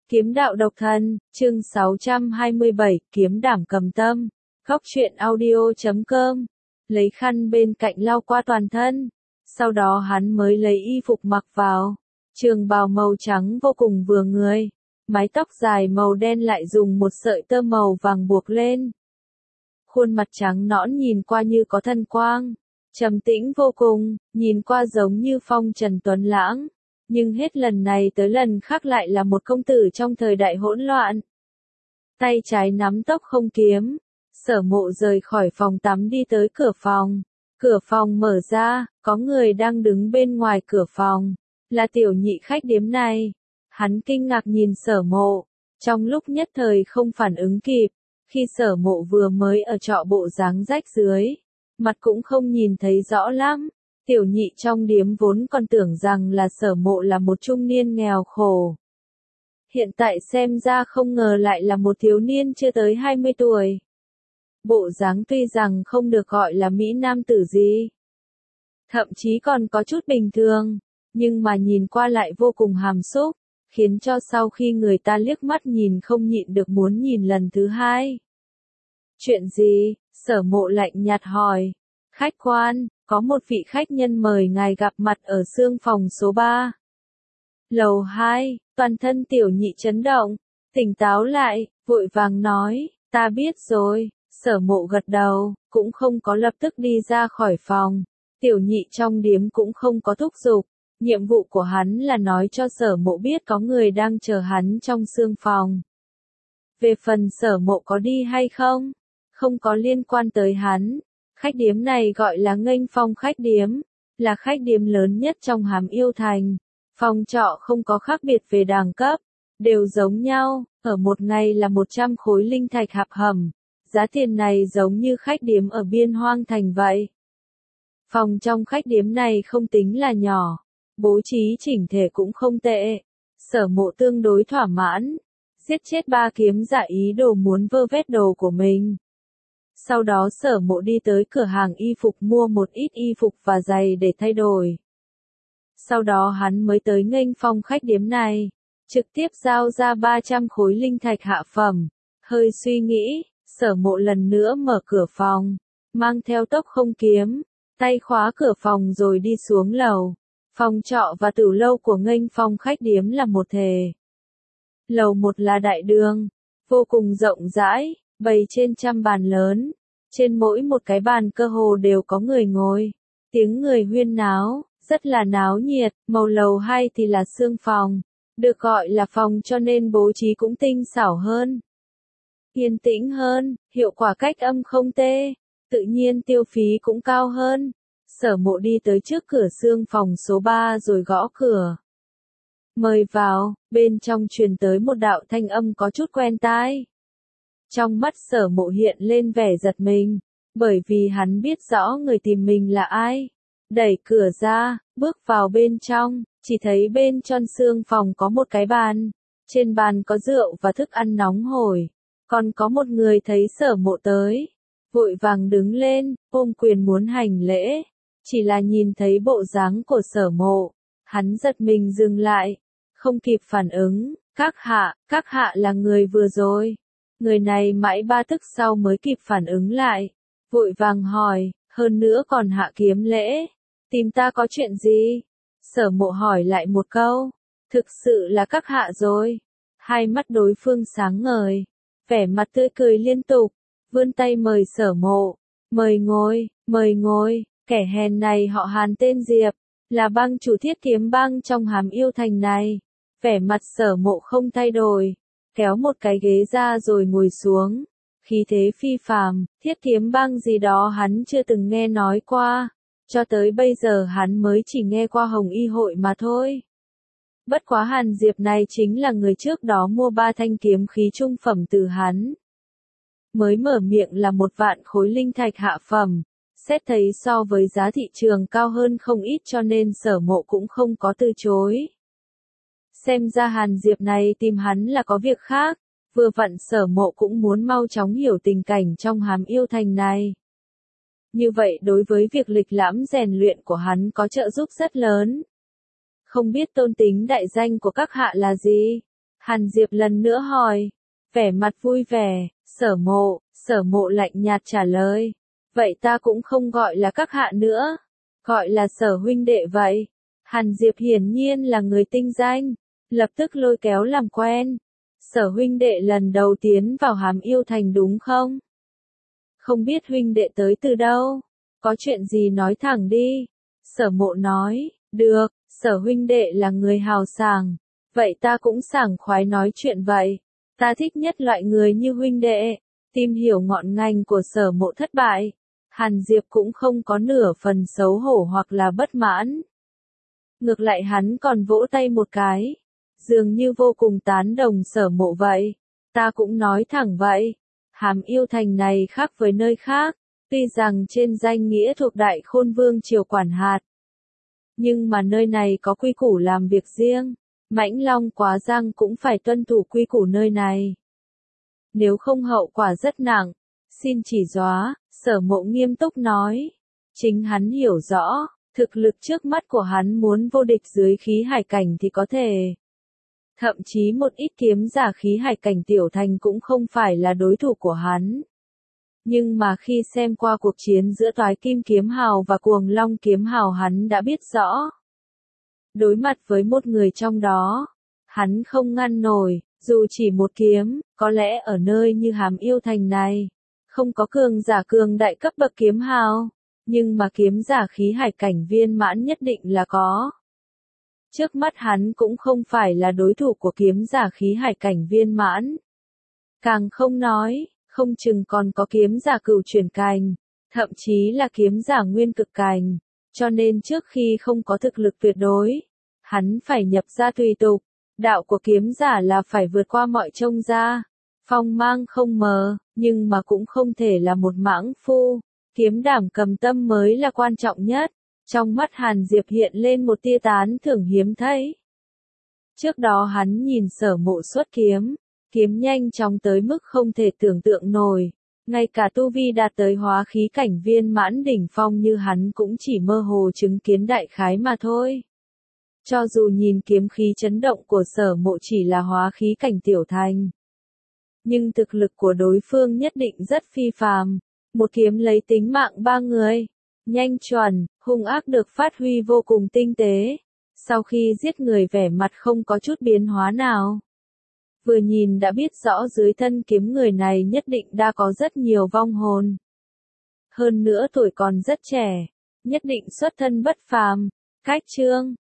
Kiếm đạo độc thân, chương 627, kiếm đảm cầm tâm. Góc truyện audio.com. Lấy khăn bên cạnh lau qua toàn thân. Sau đó hắn mới lấy y phục mặc vào. Trường bào màu trắng vô cùng vừa người. Mái tóc dài màu đen lại dùng một sợi tơ màu vàng buộc lên. Khuôn mặt trắng nõn nhìn qua như có thần quang. Trầm tĩnh vô cùng, nhìn qua giống như phong trần tuấn lãng. Nhưng hết lần này tới lần khác lại là một công tử trong thời đại hỗn loạn. Tay trái nắm tóc không kiếm, Sở Mộ rời khỏi phòng tắm đi tới cửa phòng. Cửa phòng mở ra, có người đang đứng bên ngoài cửa phòng, là tiểu nhị khách điếm này. Hắn kinh ngạc nhìn Sở Mộ, trong lúc nhất thời không phản ứng kịp, khi Sở Mộ vừa mới ở trọ bộ dáng rách dưới, mặt cũng không nhìn thấy rõ lắm. Tiểu nhị trong điếm vốn còn tưởng rằng là Sở Mộ là một trung niên nghèo khổ. Hiện tại xem ra không ngờ lại là một thiếu niên chưa tới 20 tuổi. Bộ dáng tuy rằng không được gọi là mỹ nam tử gì, thậm chí còn có chút bình thường, nhưng mà nhìn qua lại vô cùng hàm xúc, khiến cho sau khi người ta liếc mắt nhìn không nhịn được muốn nhìn lần thứ hai. Chuyện gì? Sở Mộ lạnh nhạt hỏi. Khách quan, có một vị khách nhân mời ngài gặp mặt ở xương phòng số 3. Lầu 2, toàn thân tiểu nhị chấn động, tỉnh táo lại, vội vàng nói, ta biết rồi. Sở Mộ gật đầu, cũng không có lập tức đi ra khỏi phòng. Tiểu nhị trong điếm cũng không có thúc giục. Nhiệm vụ của hắn là nói cho Sở Mộ biết có người đang chờ hắn trong xương phòng. Về phần Sở Mộ có đi hay không, không có liên quan tới hắn. Khách điếm này gọi là Nghênh Phong khách điếm, là khách điếm lớn nhất trong Hàm Yêu Thành. Phòng trọ không có khác biệt về đẳng cấp, đều giống nhau, ở một ngày là 100 khối linh thạch hạp hầm. Giá tiền này giống như khách điếm ở Biên Hoang Thành vậy. Phòng trong khách điếm này không tính là nhỏ, bố trí chỉnh thể cũng không tệ. Sở Mộ tương đối thỏa mãn, giết chết 3 kiếm giả ý đồ muốn vơ vét đồ của mình. Sau đó Sở Mộ đi tới cửa hàng y phục mua một ít y phục và giày để thay đổi. Sau đó hắn mới tới Nghênh Phong khách điếm này, trực tiếp giao ra 300 khối linh thạch hạ phẩm. Hơi suy nghĩ, Sở Mộ lần nữa mở cửa phòng, mang theo tốc không kiếm, tay khóa cửa phòng rồi đi xuống lầu. Phòng trọ và tử lâu của Nghênh Phong khách điếm là một thể. Lầu 1 là đại đường, vô cùng rộng rãi, bày trên trăm bàn lớn. Trên mỗi một cái bàn cơ hồ đều có người ngồi. Tiếng người huyên náo, rất là náo nhiệt. Màu lầu 2 thì là xương phòng, được gọi là phòng cho nên bố trí cũng tinh xảo hơn, yên tĩnh hơn, hiệu quả cách âm không tệ, tự nhiên tiêu phí cũng cao hơn. Sở Mộ đi tới trước cửa xương phòng số 3 rồi gõ cửa. Mời vào, bên trong truyền tới một đạo thanh âm có chút quen tai. Trong mắt Sở Mộ hiện lên vẻ giật mình, bởi vì hắn biết rõ người tìm mình là ai. Đẩy cửa ra, bước vào bên trong, chỉ thấy bên trong xương phòng có một cái bàn. Trên bàn có rượu và thức ăn nóng hổi. Còn có một người thấy Sở Mộ tới, vội vàng đứng lên, ôm quyền muốn hành lễ. Chỉ là nhìn thấy bộ dáng của Sở Mộ, hắn giật mình dừng lại, không kịp phản ứng. Các hạ là người vừa rồi. Người này mãi 3 tức sau mới kịp phản ứng lại, vội vàng hỏi, hơn nữa còn hạ kiếm lễ. Tìm ta có chuyện gì? Sở Mộ hỏi lại một câu. Thực sự là các hạ rồi. Hai mắt đối phương sáng ngời, vẻ mặt tươi cười liên tục, vươn tay mời Sở Mộ. Mời ngồi, kẻ hèn này họ Hàn tên Diệp, là bang chủ Thiết Kiếm bang trong Hàm Yêu Thành này. Vẻ mặt Sở Mộ không thay đổi, kéo một cái ghế ra rồi ngồi xuống. Khí thế phi phàm, Thiết Kiếm bang gì đó hắn chưa từng nghe nói qua, cho tới bây giờ hắn mới chỉ nghe qua Hồng Y hội mà thôi. Bất quá Hàn Diệp này chính là người trước đó mua 3 thanh kiếm khí trung phẩm từ hắn. Mới mở miệng là 1 vạn khối linh thạch hạ phẩm, xét thấy so với giá thị trường cao hơn không ít cho nên Sở Mộ cũng không có từ chối. Xem ra Hàn Diệp này tìm hắn là có việc khác, vừa vặn Sở Mộ cũng muốn mau chóng hiểu tình cảnh trong Hàm Yêu Thành này. Như vậy đối với việc lịch lãm rèn luyện của hắn có trợ giúp rất lớn. Không biết tôn tính đại danh của các hạ là gì? Hàn Diệp lần nữa hỏi, vẻ mặt vui vẻ, sở mộ lạnh nhạt trả lời. Vậy ta cũng không gọi là các hạ nữa, gọi là sở huynh đệ vậy. Hàn Diệp hiển nhiên là người tinh danh, lập tức lôi kéo làm quen. Sở huynh đệ lần đầu tiến vào Hàm Yêu Thành đúng không? Không biết huynh đệ tới từ đâu, có chuyện gì nói thẳng đi. Sở mộ nói, được, sở huynh đệ là người hào sảng, vậy ta cũng sảng khoái nói chuyện vậy. Ta thích nhất loại người như huynh đệ. Tìm hiểu ngọn ngành của sở mộ thất bại, Hàn Diệp cũng không có nửa phần xấu hổ hoặc là bất mãn. Ngược lại hắn còn vỗ tay một cái, dường như vô cùng tán đồng sở mộ vậy. Ta cũng nói thẳng vậy, Hàm Yêu Thành này khác với nơi khác, tuy rằng trên danh nghĩa thuộc Đại Khôn Vương triều quản hạt, nhưng mà nơi này có quy củ làm việc riêng, Mãnh Long Quá Giang cũng phải tuân thủ quy củ nơi này. Nếu không hậu quả rất nặng, xin chỉ dóa, sở mộ nghiêm túc nói. Chính hắn hiểu rõ, thực lực trước mắt của hắn muốn vô địch dưới khí hải cảnh thì có thể. Thậm chí một ít kiếm giả khí hải cảnh tiểu thành cũng không phải là đối thủ của hắn. Nhưng mà khi xem qua cuộc chiến giữa Toái Kim Kiếm Hào và Cuồng Long Kiếm Hào hắn đã biết rõ. Đối mặt với một người trong đó, hắn không ngăn nổi, dù chỉ một kiếm, có lẽ ở nơi như Hàm Yêu Thành này, không có cường giả cường đại cấp bậc kiếm hào, nhưng mà kiếm giả khí hải cảnh viên mãn nhất định là có. Trước mắt hắn cũng không phải là đối thủ của kiếm giả khí hải cảnh viên mãn. Càng không nói, không chừng còn có kiếm giả cửu chuyển cành, thậm chí là kiếm giả nguyên cực cành, cho nên trước khi không có thực lực tuyệt đối, hắn phải nhập ra tùy tục. Đạo của kiếm giả là phải vượt qua mọi trông ra, phong mang không mờ, nhưng mà cũng không thể là một mãng phu. Kiếm đảm cầm tâm mới là quan trọng nhất. Trong mắt Hàn Diệp hiện lên một tia tán thưởng hiếm thấy. Trước đó hắn nhìn sở mộ xuất kiếm, kiếm nhanh chóng tới mức không thể tưởng tượng nổi. Ngay cả tu vi đạt tới hóa khí cảnh viên mãn đỉnh phong như hắn cũng chỉ mơ hồ chứng kiến đại khái mà thôi. Cho dù nhìn kiếm khí chấn động của sở mộ chỉ là hóa khí cảnh tiểu thành, nhưng thực lực của đối phương nhất định rất phi phàm. Một kiếm lấy tính mạng ba người, nhanh chuẩn, hung ác được phát huy vô cùng tinh tế. Sau khi giết người vẻ mặt không có chút biến hóa nào. Vừa nhìn đã biết rõ dưới thân kiếm người này nhất định đã có rất nhiều vong hồn. Hơn nữa tuổi còn rất trẻ, nhất định xuất thân bất phàm. Cách chương